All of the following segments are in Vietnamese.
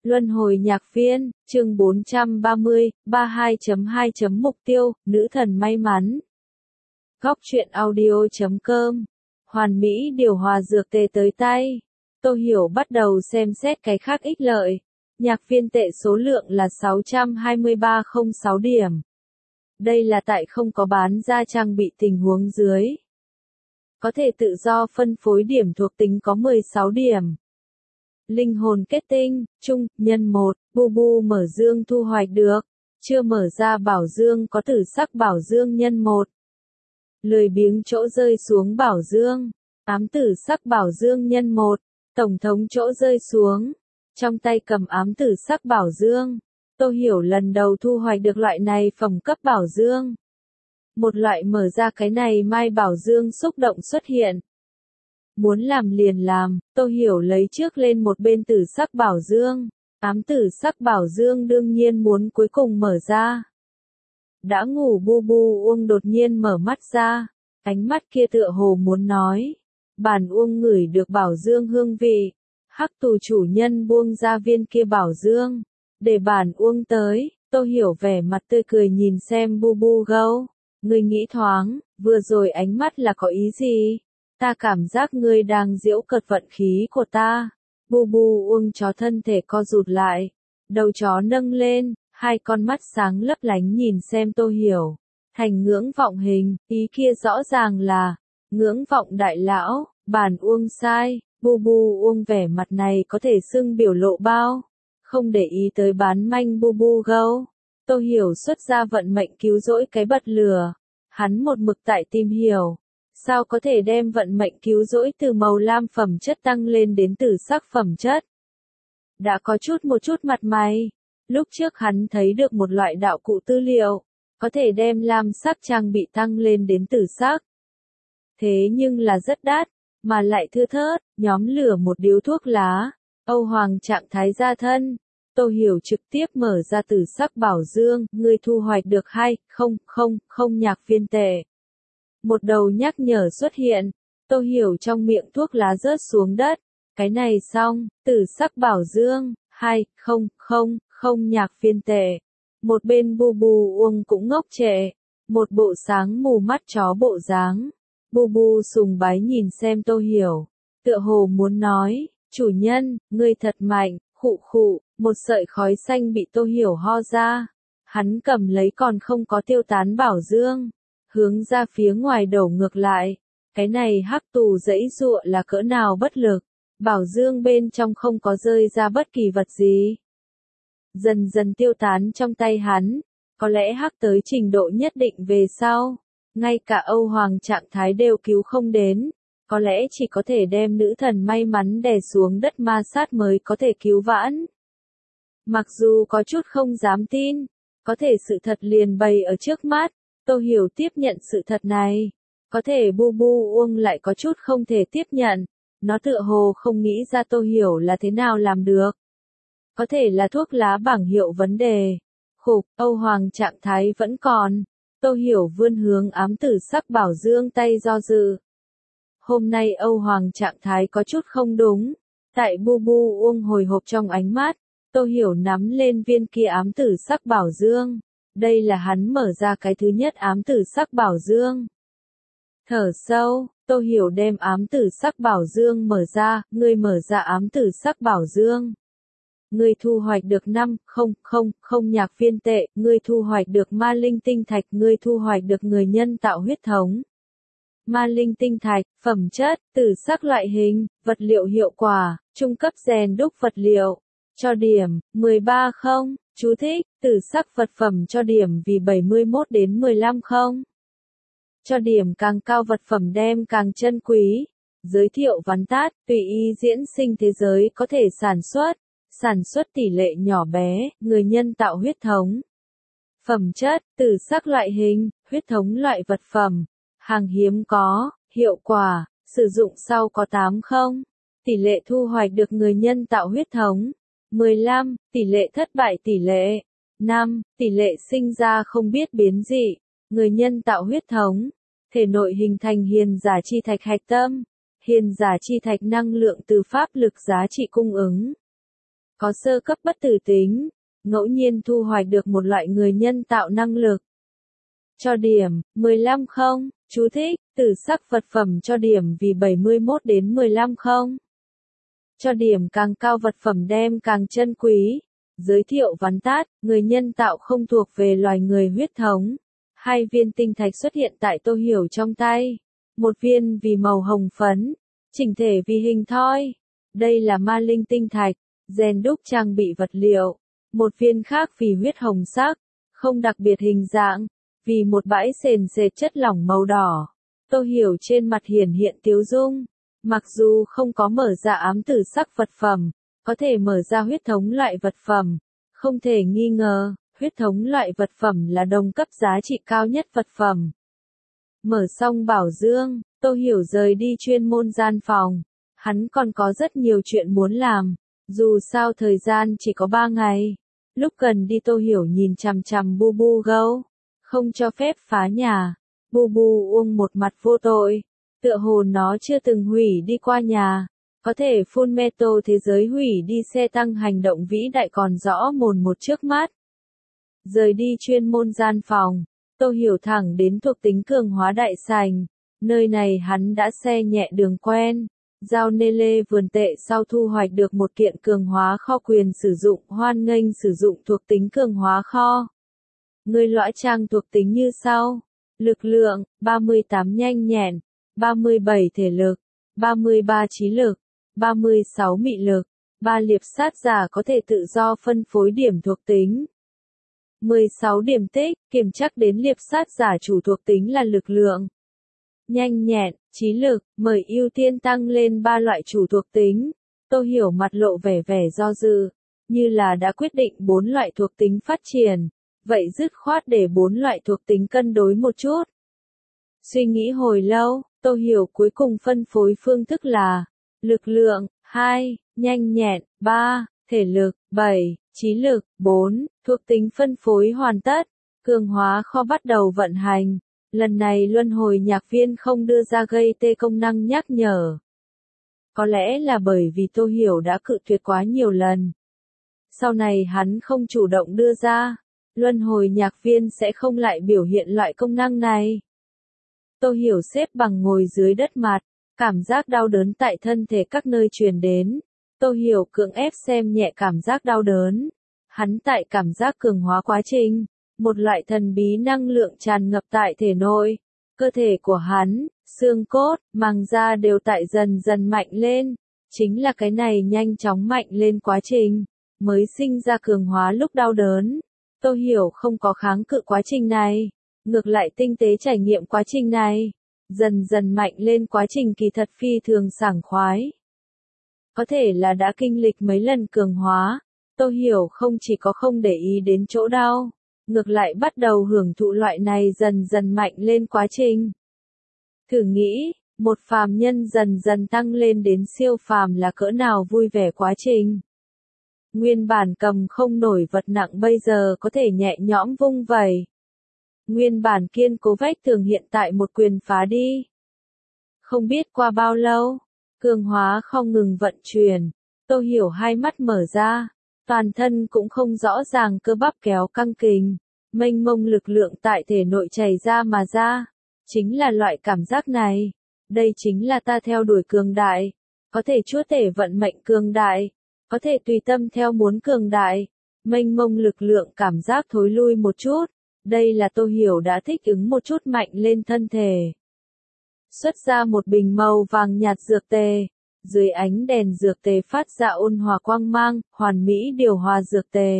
Luân hồi nhạc viên, chương 430, 32.2. Mục tiêu, nữ thần may mắn. Góc truyện audio.com. Hoàn mỹ điều hòa dược tề tới tay. Tô Hiểu bắt đầu xem xét cái khác ích lợi. Nhạc viên tệ số lượng là 623,06 điểm. Đây là tại không có bán ra trang bị tình huống dưới. Có thể tự do phân phối điểm thuộc tính có 16 điểm. Linh hồn kết tinh, trung, nhân 1, bu mở dương thu hoạch được. Chưa mở ra bảo dương có tử sắc bảo dương nhân 1. Lười biếng chỗ rơi xuống bảo dương. Ám tử sắc bảo dương nhân 1. Tổng thống chỗ rơi xuống. Trong tay cầm ám tử sắc bảo dương. Tô Hiểu lần đầu thu hoạch được loại này phẩm cấp bảo dương. Một loại mở ra cái này mai bảo dương xúc động xuất hiện. Muốn làm liền làm, Tô Hiểu lấy trước lên một bên tử sắc bảo dương. Ám tử sắc bảo dương đương nhiên muốn cuối cùng mở ra. Đã ngủ bu Uông đột nhiên mở mắt ra. Ánh mắt kia tựa hồ muốn nói. Bản Uông ngửi được bảo dương hương vị. Hắc tù chủ nhân buông ra viên kia bảo dương. Để bản Uông tới, Tô Hiểu vẻ mặt tươi cười nhìn xem bu gâu. Ngươi nghĩ thoáng, vừa rồi ánh mắt là có ý gì? Ta cảm giác ngươi đang giễu cợt vận khí của ta. Bu Uông chó thân thể co rụt lại. Đầu chó nâng lên, hai con mắt sáng lấp lánh nhìn xem Tô Hiểu. Thành ngưỡng vọng hình, ý kia rõ ràng là, ngưỡng vọng đại lão, bản Uông sai. Bu Uông vẻ mặt này có thể xưng biểu lộ bao. Không để ý tới bán manh bu gâu. Tô Hiểu xuất ra vận mệnh cứu rỗi cái bật lửa. Hắn một mực tại tìm hiểu. Sao có thể đem vận mệnh cứu rỗi từ màu lam phẩm chất tăng lên đến tử sắc phẩm chất? Đã có một chút mặt mày. Lúc trước hắn thấy được một loại đạo cụ tư liệu. Có thể đem lam sắc trang bị tăng lên đến tử sắc. Thế nhưng là rất đắt. Mà lại thưa thớt, nhóm lửa một điếu thuốc lá. Âu Hoàng trạng thái gia thân. Tô Hiểu trực tiếp mở ra tử sắc bảo dương, ngươi thu hoạch được 2,000 nhạc viên tệ. Một đầu nhắc nhở xuất hiện, Tô Hiểu trong miệng thuốc lá rớt xuống đất. Cái này xong, tử sắc bảo dương, 2,000 nhạc viên tệ. Một bên bu Uông cũng ngốc trệ, một bộ sáng mù mắt chó bộ dáng. Bu sùng bái nhìn xem Tô Hiểu, tựa hồ muốn nói, chủ nhân, ngươi thật mạnh, khụ, một sợi khói xanh bị Tô Hiểu ho ra. Hắn cầm lấy còn không có tiêu tán bảo dương, hướng ra phía ngoài đổ ngược lại. Cái này hắc tù dãy dụa là cỡ nào bất lực, bảo dương bên trong không có rơi ra bất kỳ vật gì. Dần dần tiêu tán trong tay hắn, có lẽ hắc tới trình độ nhất định về sau. Ngay cả Âu Hoàng trạng thái đều cứu không đến, có lẽ chỉ có thể đem nữ thần may mắn đè xuống đất ma sát mới có thể cứu vãn. Mặc dù có chút không dám tin, có thể sự thật liền bày ở trước mắt, Tô Hiểu tiếp nhận sự thật này. Có thể bu Uông lại có chút không thể tiếp nhận, nó tựa hồ không nghĩ ra Tô Hiểu là thế nào làm được. Có thể là thuốc lá bảng hiệu vấn đề. Khục, Âu Hoàng trạng thái vẫn còn. Tô Hiểu vươn hướng ám tử sắc bảo dương tay do dự. Hôm nay Âu Hoàng trạng thái có chút không đúng. Tại bu Uông hồi hộp trong ánh mắt, Tô Hiểu nắm lên viên kia ám tử sắc bảo dương. Đây là hắn mở ra cái thứ nhất ám tử sắc bảo dương. Thở sâu, Tô Hiểu đem ám tử sắc bảo dương mở ra, ngươi mở ra ám tử sắc bảo dương. Ngươi thu hoạch được 5,000 nhạc viên tệ, ngươi thu hoạch được ma linh tinh thạch, ngươi thu hoạch được người nhân tạo huyết thống. Ma linh tinh thạch, phẩm chất, tử sắc loại hình, vật liệu hiệu quả, trung cấp rèn đúc vật liệu. Cho điểm, 13 không, chú thích, tử sắc vật phẩm cho điểm vì 71 đến 15 không. Cho điểm càng cao vật phẩm đem càng chân quý. Giới thiệu vắn tắt, tùy ý diễn sinh thế giới có thể sản xuất tỷ lệ nhỏ bé, người nhân tạo huyết thống. Phẩm chất, tử sắc loại hình, huyết thống loại vật phẩm. Hàng hiếm có, hiệu quả, sử dụng sau có 8 không. Tỷ lệ thu hoạch được người nhân tạo huyết thống. 15, tỷ lệ thất bại tỷ lệ. 5, tỷ lệ sinh ra không biết biến dị. Người nhân tạo huyết thống. Thể nội hình thành hiền giả chi thạch hạch tâm. Hiền giả chi thạch năng lượng từ pháp lực giá trị cung ứng. có sơ cấp bất tử tính, ngẫu nhiên thu hoạch được một loại người nhân tạo năng lực. Cho điểm, 15 không, chú thích, tử sắc vật phẩm cho điểm vì 71 đến 15 không. Cho điểm càng cao vật phẩm đem càng chân quý. Giới thiệu vắn tắt, người nhân tạo không thuộc về loài người huyết thống. 2 viên tinh thạch xuất hiện tại Tô Hiểu trong tay. Một viên vì màu hồng phấn, chỉnh thể vì hình thoi. Đây là ma linh tinh thạch, rèn đúc trang bị vật liệu. Một viên khác vì huyết hồng sắc, không đặc biệt hình dạng, vì một bãi sền sệt chất lỏng màu đỏ. Tô Hiểu trên mặt hiển hiện tiếu dung. Mặc dù không có mở ra ám tử sắc vật phẩm, có thể mở ra huyết thống loại vật phẩm. Không thể nghi ngờ, huyết thống loại vật phẩm là đồng cấp giá trị cao nhất vật phẩm. Mở xong bảo dương, Tô Hiểu rời đi chuyên môn gian phòng. Hắn còn có rất nhiều chuyện muốn làm, dù sao thời gian chỉ có 3 ngày. Lúc cần đi Tô Hiểu nhìn chằm chằm Bu Bu gấu, không cho phép phá nhà. Bu Bu uông một mặt vô tội, tựa hồ nó chưa từng hủy đi qua nhà. Có thể Fullmetal thế giới hủy đi xe tăng hành động vĩ đại còn rõ mồn một trước mắt. Rời đi chuyên môn gian phòng, Tô Hiểu thẳng đến thuộc tính cường hóa đại sảnh. Nơi này hắn đã xe nhẹ đường quen. Giao nê lê vườn tệ sau thu hoạch được một kiện cường hóa kho quyền sử dụng, hoan nghênh sử dụng thuộc tính cường hóa kho. Người lõa trang thuộc tính như sau. Lực lượng, 38 nhanh nhẹn, 37 thể lực, 33 trí lực, 36 mị lực, 3 liệp sát giả có thể tự do phân phối điểm thuộc tính. 16 điểm tích, kiểm chắc đến liệp sát giả chủ thuộc tính là lực lượng. Nhanh nhẹn, trí lực, mời ưu tiên tăng lên 3 loại chủ thuộc tính. Tô Hiểu mặt lộ vẻ do dự, như là đã quyết định 4 loại thuộc tính phát triển, vậy dứt khoát để 4 loại thuộc tính cân đối một chút. Suy nghĩ hồi lâu, Tô Hiểu cuối cùng phân phối phương thức là lực lượng 2, nhanh nhẹn 3, thể lực 7, trí lực 4, thuộc tính phân phối hoàn tất, cường hóa kho bắt đầu vận hành. Lần này luân hồi nhạc viên không đưa ra gây tê công năng nhắc nhở. Có lẽ là bởi vì Tô Hiểu đã cự tuyệt quá nhiều lần. Sau này hắn không chủ động đưa ra, luân hồi nhạc viên sẽ không lại biểu hiện loại công năng này. Tô Hiểu xếp bằng ngồi dưới đất mặt, cảm giác đau đớn tại thân thể các nơi truyền đến. Tô Hiểu cưỡng ép xem nhẹ cảm giác đau đớn. Hắn tại cảm giác cường hóa quá trình. Một loại thần bí năng lượng tràn ngập tại thể nội. Cơ thể của hắn, xương cốt, màng da đều tại dần dần mạnh lên. Chính là cái này nhanh chóng mạnh lên quá trình, mới sinh ra cường hóa lúc đau đớn. Tô Hiểu không có kháng cự quá trình này. Ngược lại tinh tế trải nghiệm quá trình này. Dần dần mạnh lên quá trình kỳ thật phi thường sảng khoái. Có thể là đã kinh lịch mấy lần cường hóa. Tô Hiểu không chỉ có không để ý đến chỗ đau, ngược lại bắt đầu hưởng thụ loại này dần dần mạnh lên quá trình. Thử nghĩ, một phàm nhân dần dần tăng lên đến siêu phàm là cỡ nào vui vẻ quá trình. Nguyên bản cầm không nổi vật nặng bây giờ có thể nhẹ nhõm vung vẩy. Nguyên bản kiên cố vách tường hiện tại một quyền phá đi. Không biết qua bao lâu, cường hóa không ngừng vận chuyển. Tô Hiểu hai mắt mở ra, toàn thân cũng không rõ ràng cơ bắp kéo căng kình, mênh mông lực lượng tại thể nội chảy ra mà ra. Chính là loại cảm giác này. Đây chính là ta theo đuổi cường đại. Có thể chúa tể vận mệnh cường đại. Có thể tùy tâm theo muốn cường đại. Mênh mông lực lượng cảm giác thối lui một chút. Đây là Tô Hiểu đã thích ứng một chút mạnh lên thân thể. Xuất ra một bình màu vàng nhạt dược tề. Dưới ánh đèn dược tề phát ra ôn hòa quang mang, hoàn mỹ điều hòa dược tề.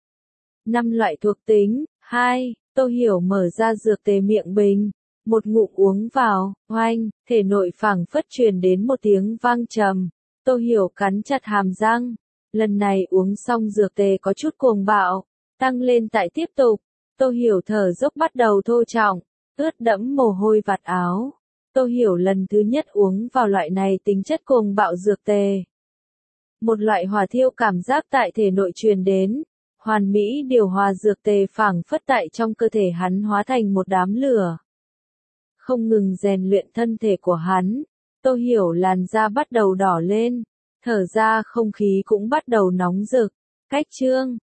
5 loại thuộc tính. 2. Tô Hiểu mở ra dược tề miệng bình. Một ngụm uống vào, oanh, thể nội phảng phất truyền đến một tiếng vang trầm. Tô Hiểu cắn chặt hàm răng. Lần này uống xong dược tề có chút cuồng bạo. Tăng lên tại tiếp tục. Tô Hiểu thở dốc bắt đầu thô trọng, ướt đẫm mồ hôi vạt áo. Tô Hiểu lần thứ nhất uống vào loại này tính chất cuồng bạo dược tề. Một loại hỏa thiêu cảm giác tại thể nội truyền đến. Hoàn mỹ điều hòa dược tề phảng phất tại trong cơ thể hắn hóa thành một đám lửa. Không ngừng rèn luyện thân thể của hắn. Tô Hiểu làn da bắt đầu đỏ lên. Thở ra không khí cũng bắt đầu nóng rực. Cách chương